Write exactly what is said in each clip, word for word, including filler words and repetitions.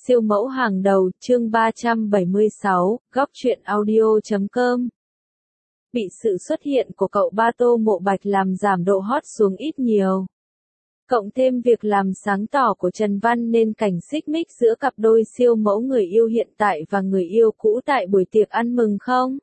Siêu mẫu hàng đầu, chương ba trăm bảy mươi sáu, góc truyện audio chấm com. Bị sự xuất hiện của cậu ba Tô Mộ Bạch làm giảm độ hot xuống ít nhiều. Cộng thêm việc làm sáng tỏ của Trần Văn nên cảnh xích mích giữa cặp đôi siêu mẫu người yêu hiện tại và người yêu cũ tại buổi tiệc ăn mừng không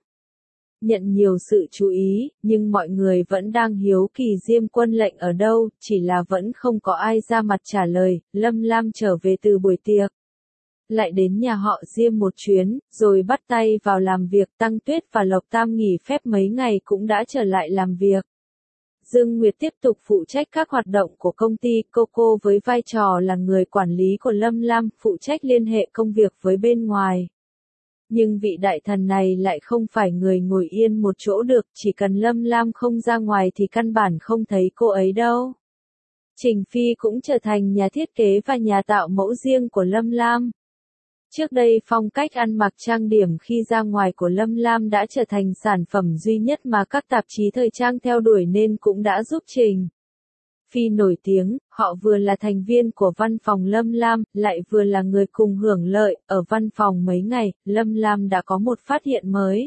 nhận nhiều sự chú ý, nhưng mọi người vẫn đang hiếu kỳ Diêm Quân Lệnh ở đâu, chỉ là vẫn không có ai ra mặt trả lời. Lâm Lam trở về từ buổi tiệc, lại đến nhà họ Diêm một chuyến, rồi bắt tay vào làm việc. Tăng Tuyết và Lộc Tam nghỉ phép mấy ngày cũng đã trở lại làm việc. Dương Nguyệt tiếp tục phụ trách các hoạt động của công ty. Coco với vai trò là người quản lý của Lâm Lam, phụ trách liên hệ công việc với bên ngoài. Nhưng vị đại thần này lại không phải người ngồi yên một chỗ được, chỉ cần Lâm Lam không ra ngoài thì căn bản không thấy cô ấy đâu. Trình Phi cũng trở thành nhà thiết kế và nhà tạo mẫu riêng của Lâm Lam. Trước đây phong cách ăn mặc trang điểm khi ra ngoài của Lâm Lam đã trở thành sản phẩm duy nhất mà các tạp chí thời trang theo đuổi nên cũng đã giúp Trình Phi nổi tiếng. Họ vừa là thành viên của văn phòng Lâm Lam, lại vừa là người cùng hưởng lợi. Ở văn phòng mấy ngày, Lâm Lam đã có một phát hiện mới.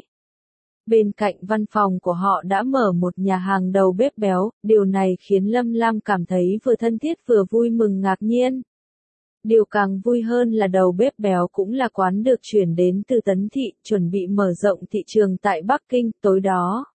Bên cạnh văn phòng của họ đã mở một nhà hàng đầu bếp béo, điều này khiến Lâm Lam cảm thấy vừa thân thiết vừa vui mừng ngạc nhiên. Điều càng vui hơn là đầu bếp béo cũng là quán được chuyển đến từ Tấn Thị, chuẩn bị mở rộng thị trường tại Bắc Kinh. Tối đó,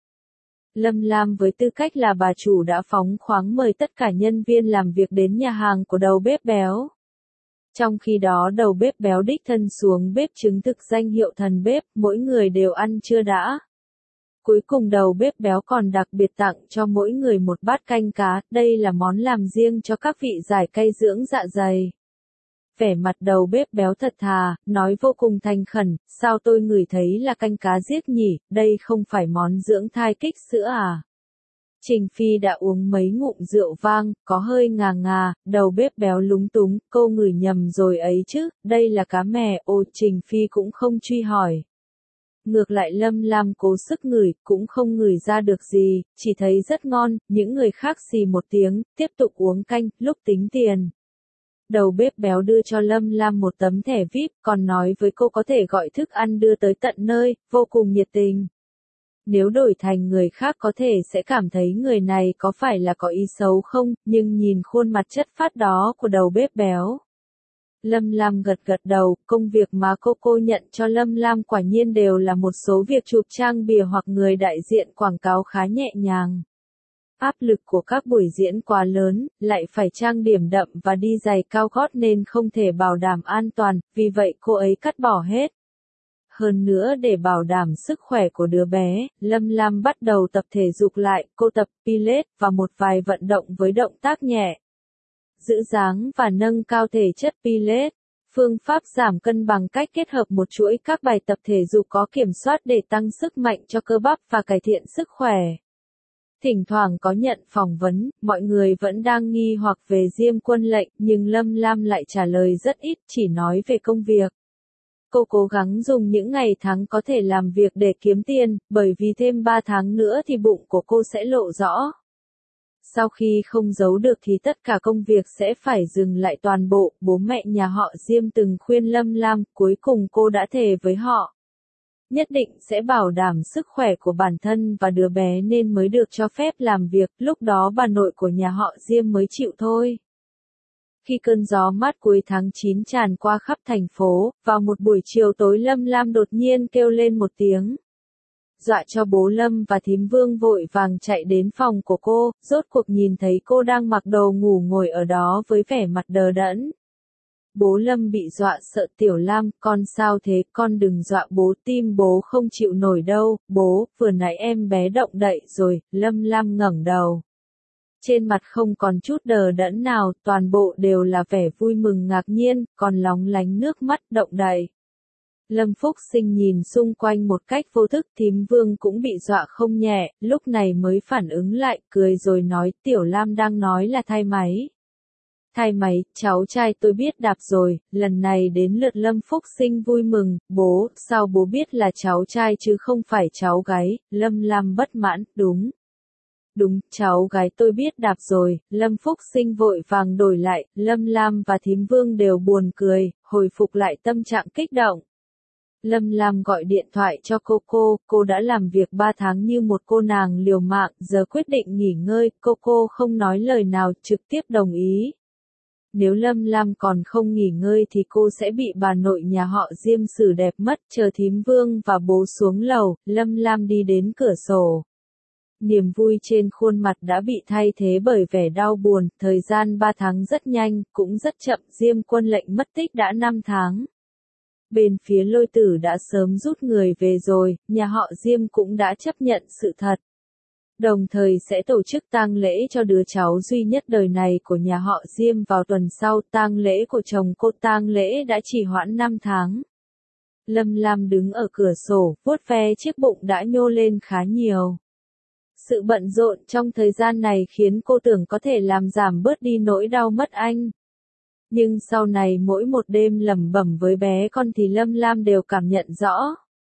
Lâm Lam với tư cách là bà chủ đã phóng khoáng mời tất cả nhân viên làm việc đến nhà hàng của đầu bếp béo. Trong khi đó đầu bếp béo đích thân xuống bếp chứng thực danh hiệu thần bếp, mỗi người đều ăn chưa đã. Cuối cùng đầu bếp béo còn đặc biệt tặng cho mỗi người một bát canh cá, đây là món làm riêng cho các vị giải cay dưỡng dạ dày. Vẻ mặt đầu bếp béo thật thà, nói vô cùng thành khẩn, sao tôi ngửi thấy là canh cá giết nhỉ, đây không phải món dưỡng thai kích sữa à? Trình Phi đã uống mấy ngụm rượu vang, có hơi ngà ngà, đầu bếp béo lúng túng, cô ngửi nhầm rồi ấy chứ, đây là cá mè. Ô, Trình Phi cũng không truy hỏi. Ngược lại Lâm Lam cố sức ngửi, cũng không ngửi ra được gì, chỉ thấy rất ngon. Những người khác xì một tiếng, tiếp tục uống canh. Lúc tính tiền, đầu bếp béo đưa cho Lâm Lam một tấm thẻ vi ai pi, còn nói với cô có thể gọi thức ăn đưa tới tận nơi, vô cùng nhiệt tình. Nếu đổi thành người khác có thể sẽ cảm thấy người này có phải là có ý xấu không, nhưng nhìn khuôn mặt chất phác đó của đầu bếp béo, Lâm Lam gật gật đầu. Công việc mà cô cô nhận cho Lâm Lam quả nhiên đều là một số việc chụp trang bìa hoặc người đại diện quảng cáo khá nhẹ nhàng. Áp lực của các buổi diễn quá lớn, lại phải trang điểm đậm và đi giày cao gót nên không thể bảo đảm an toàn, vì vậy cô ấy cắt bỏ hết. Hơn nữa để bảo đảm sức khỏe của đứa bé, Lâm Lam bắt đầu tập thể dục lại. Cô tập Pilates và một vài vận động với động tác nhẹ, giữ dáng và nâng cao thể chất. Pilates, phương pháp giảm cân bằng cách kết hợp một chuỗi các bài tập thể dục có kiểm soát để tăng sức mạnh cho cơ bắp và cải thiện sức khỏe. Thỉnh thoảng có nhận phỏng vấn, mọi người vẫn đang nghi hoặc về Diêm Quân Lệnh, nhưng Lâm Lam lại trả lời rất ít, chỉ nói về công việc. Cô cố gắng dùng những ngày tháng có thể làm việc để kiếm tiền, bởi vì thêm ba tháng nữa thì bụng của cô sẽ lộ rõ. Sau khi không giấu được thì tất cả công việc sẽ phải dừng lại toàn bộ. Bố mẹ nhà họ Diêm từng khuyên Lâm Lam, cuối cùng cô đã thề với họ nhất định sẽ bảo đảm sức khỏe của bản thân và đứa bé nên mới được cho phép làm việc. Lúc đó bà nội của nhà họ Diêm mới chịu thôi. Khi cơn gió mát cuối tháng chín tràn qua khắp thành phố, vào một buổi chiều tối Lâm Lam đột nhiên kêu lên một tiếng, dọa cho bố Lâm và thím Vương vội vàng chạy đến phòng của cô, rốt cuộc nhìn thấy cô đang mặc đồ ngủ ngồi ở đó với vẻ mặt đờ đẫn. Bố Lâm bị dọa sợ. Tiểu Lam, con sao thế, con đừng dọa bố, tim bố không chịu nổi đâu. Bố, vừa nãy em bé động đậy rồi. Lâm Lam ngẩng đầu, trên mặt không còn chút đờ đẫn nào, toàn bộ đều là vẻ vui mừng ngạc nhiên, còn lóng lánh nước mắt. Động đậy. Lâm Phúc Sinh nhìn xung quanh một cách vô thức, thím Vương cũng bị dọa không nhẹ, lúc này mới phản ứng lại, cười rồi nói, Tiểu Lam đang nói là thai máy. Thai máy, cháu trai tôi biết đạp rồi. Lần này đến lượt Lâm Phúc Sinh vui mừng, bố, sao bố biết là cháu trai chứ không phải cháu gái? Lâm Lam bất mãn, đúng. Đúng, cháu gái tôi biết đạp rồi, Lâm Phúc Sinh vội vàng đổi lại, Lâm Lam và Thím Vương đều buồn cười, hồi phục lại tâm trạng kích động. Lâm Lam gọi điện thoại cho cô cô, cô đã làm việc ba tháng như một cô nàng liều mạng, giờ quyết định nghỉ ngơi, cô cô không nói lời nào, trực tiếp đồng ý. Nếu Lâm Lam còn không nghỉ ngơi thì cô sẽ bị bà nội nhà họ Diêm xử đẹp mất, chờ Thím Vương và bố xuống lầu, Lâm Lam đi đến cửa sổ. Niềm vui trên khuôn mặt đã bị thay thế bởi vẻ đau buồn, thời gian ba tháng rất nhanh, cũng rất chậm, Diêm Quân lệnh mất tích đã năm tháng. Bên phía Lôi Tử đã sớm rút người về rồi, nhà họ Diêm cũng đã chấp nhận sự thật. Đồng thời sẽ tổ chức tang lễ cho đứa cháu duy nhất đời này của nhà họ Diêm vào tuần sau, tang lễ của chồng cô tang lễ đã trì hoãn năm tháng. Lâm Lam đứng ở cửa sổ, vuốt ve chiếc bụng đã nhô lên khá nhiều. Sự bận rộn trong thời gian này khiến cô tưởng có thể làm giảm bớt đi nỗi đau mất anh. Nhưng sau này mỗi một đêm lẩm bẩm với bé con thì Lâm Lam đều cảm nhận rõ.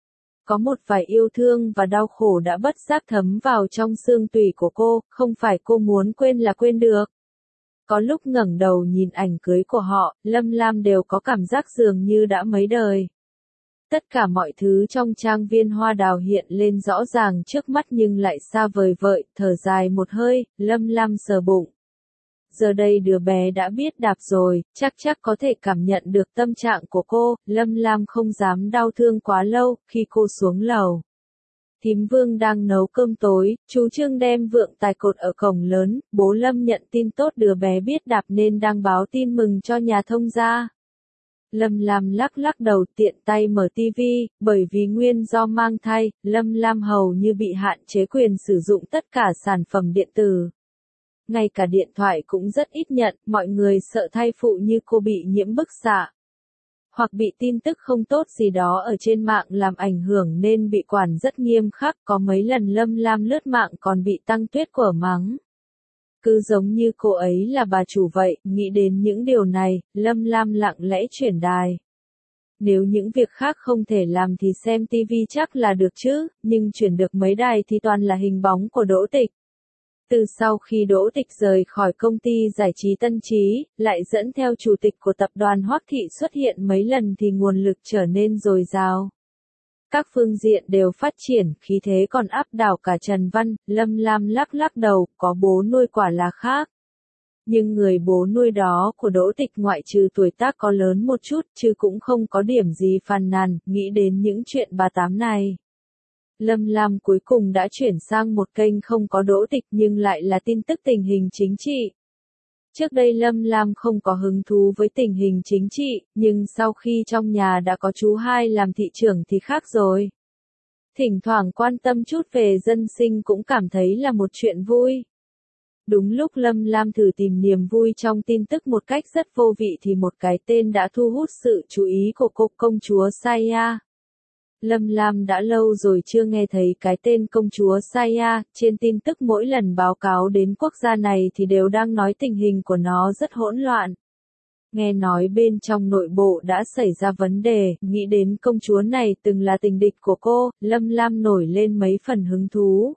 Có một vài yêu thương và đau khổ đã bất giác thấm vào trong xương tủy của cô, không phải cô muốn quên là quên được. Có lúc ngẩng đầu nhìn ảnh cưới của họ, Lâm Lam đều có cảm giác dường như đã mấy đời. Tất cả mọi thứ trong trang viên hoa đào hiện lên rõ ràng trước mắt nhưng lại xa vời vợi, thở dài một hơi, Lâm Lam sờ bụng. Giờ đây đứa bé đã biết đạp rồi, chắc chắc có thể cảm nhận được tâm trạng của cô, Lâm Lam không dám đau thương quá lâu, khi cô xuống lầu. Thím Vương đang nấu cơm tối, chú Trương đem vượng tài cột ở cổng lớn, bố Lâm nhận tin tốt đứa bé biết đạp nên đang báo tin mừng cho nhà thông gia. Lâm Lam lắc lắc đầu tiện tay mở tivi, bởi vì nguyên do mang thai, Lâm Lam hầu như bị hạn chế quyền sử dụng tất cả sản phẩm điện tử. Ngay cả điện thoại cũng rất ít nhận, mọi người sợ thai phụ như cô bị nhiễm bức xạ. Hoặc bị tin tức không tốt gì đó ở trên mạng làm ảnh hưởng nên bị quản rất nghiêm khắc, có mấy lần Lâm Lam lướt mạng còn bị Tăng Tuyết quở mắng. Cứ giống như cô ấy là bà chủ vậy, nghĩ đến những điều này, Lâm Lam lặng lẽ chuyển đài. Nếu những việc khác không thể làm thì xem tivi chắc là được chứ, nhưng chuyển được mấy đài thì toàn là hình bóng của Đỗ Tịch. Từ sau khi Đỗ Tịch rời khỏi công ty giải trí Tân Trí, lại dẫn theo chủ tịch của tập đoàn Hoắc Thị xuất hiện mấy lần thì nguồn lực trở nên dồi dào. Các phương diện đều phát triển, khí thế còn áp đảo cả Trần Văn, Lâm Lam lắc lắc đầu, có bố nuôi quả là khác. Nhưng người bố nuôi đó của Đỗ Tịch ngoại trừ tuổi tác có lớn một chút, chứ cũng không có điểm gì phàn nàn, nghĩ đến những chuyện bà tám này. Lâm Lam cuối cùng đã chuyển sang một kênh không có Đỗ Tịch nhưng lại là tin tức tình hình chính trị. Trước đây Lâm Lam không có hứng thú với tình hình chính trị, nhưng sau khi trong nhà đã có chú hai làm thị trưởng thì khác rồi. Thỉnh thoảng quan tâm chút về dân sinh cũng cảm thấy là một chuyện vui. Đúng lúc Lâm Lam thử tìm niềm vui trong tin tức một cách rất vô vị thì một cái tên đã thu hút sự chú ý của cô công chúa Saya. Lâm Lam đã lâu rồi chưa nghe thấy cái tên công chúa Saya, trên tin tức mỗi lần báo cáo đến quốc gia này thì đều đang nói tình hình của nó rất hỗn loạn. Nghe nói bên trong nội bộ đã xảy ra vấn đề, nghĩ đến công chúa này từng là tình địch của cô, Lâm Lam nổi lên mấy phần hứng thú.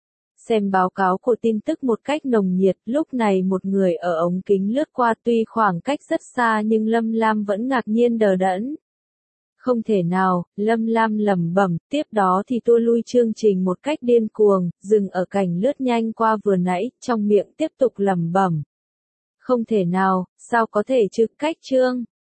Xem báo cáo của tin tức một cách nồng nhiệt, lúc này một người ở ống kính lướt qua tuy khoảng cách rất xa nhưng Lâm Lam vẫn ngạc nhiên đờ đẫn. Không thể nào, Lâm Lam lẩm bẩm, tiếp đó thì tua lui chương trình một cách điên cuồng, dừng ở cảnh lướt nhanh qua vừa nãy, trong miệng tiếp tục lẩm bẩm. Không thể nào, sao có thể chứ, cách chương.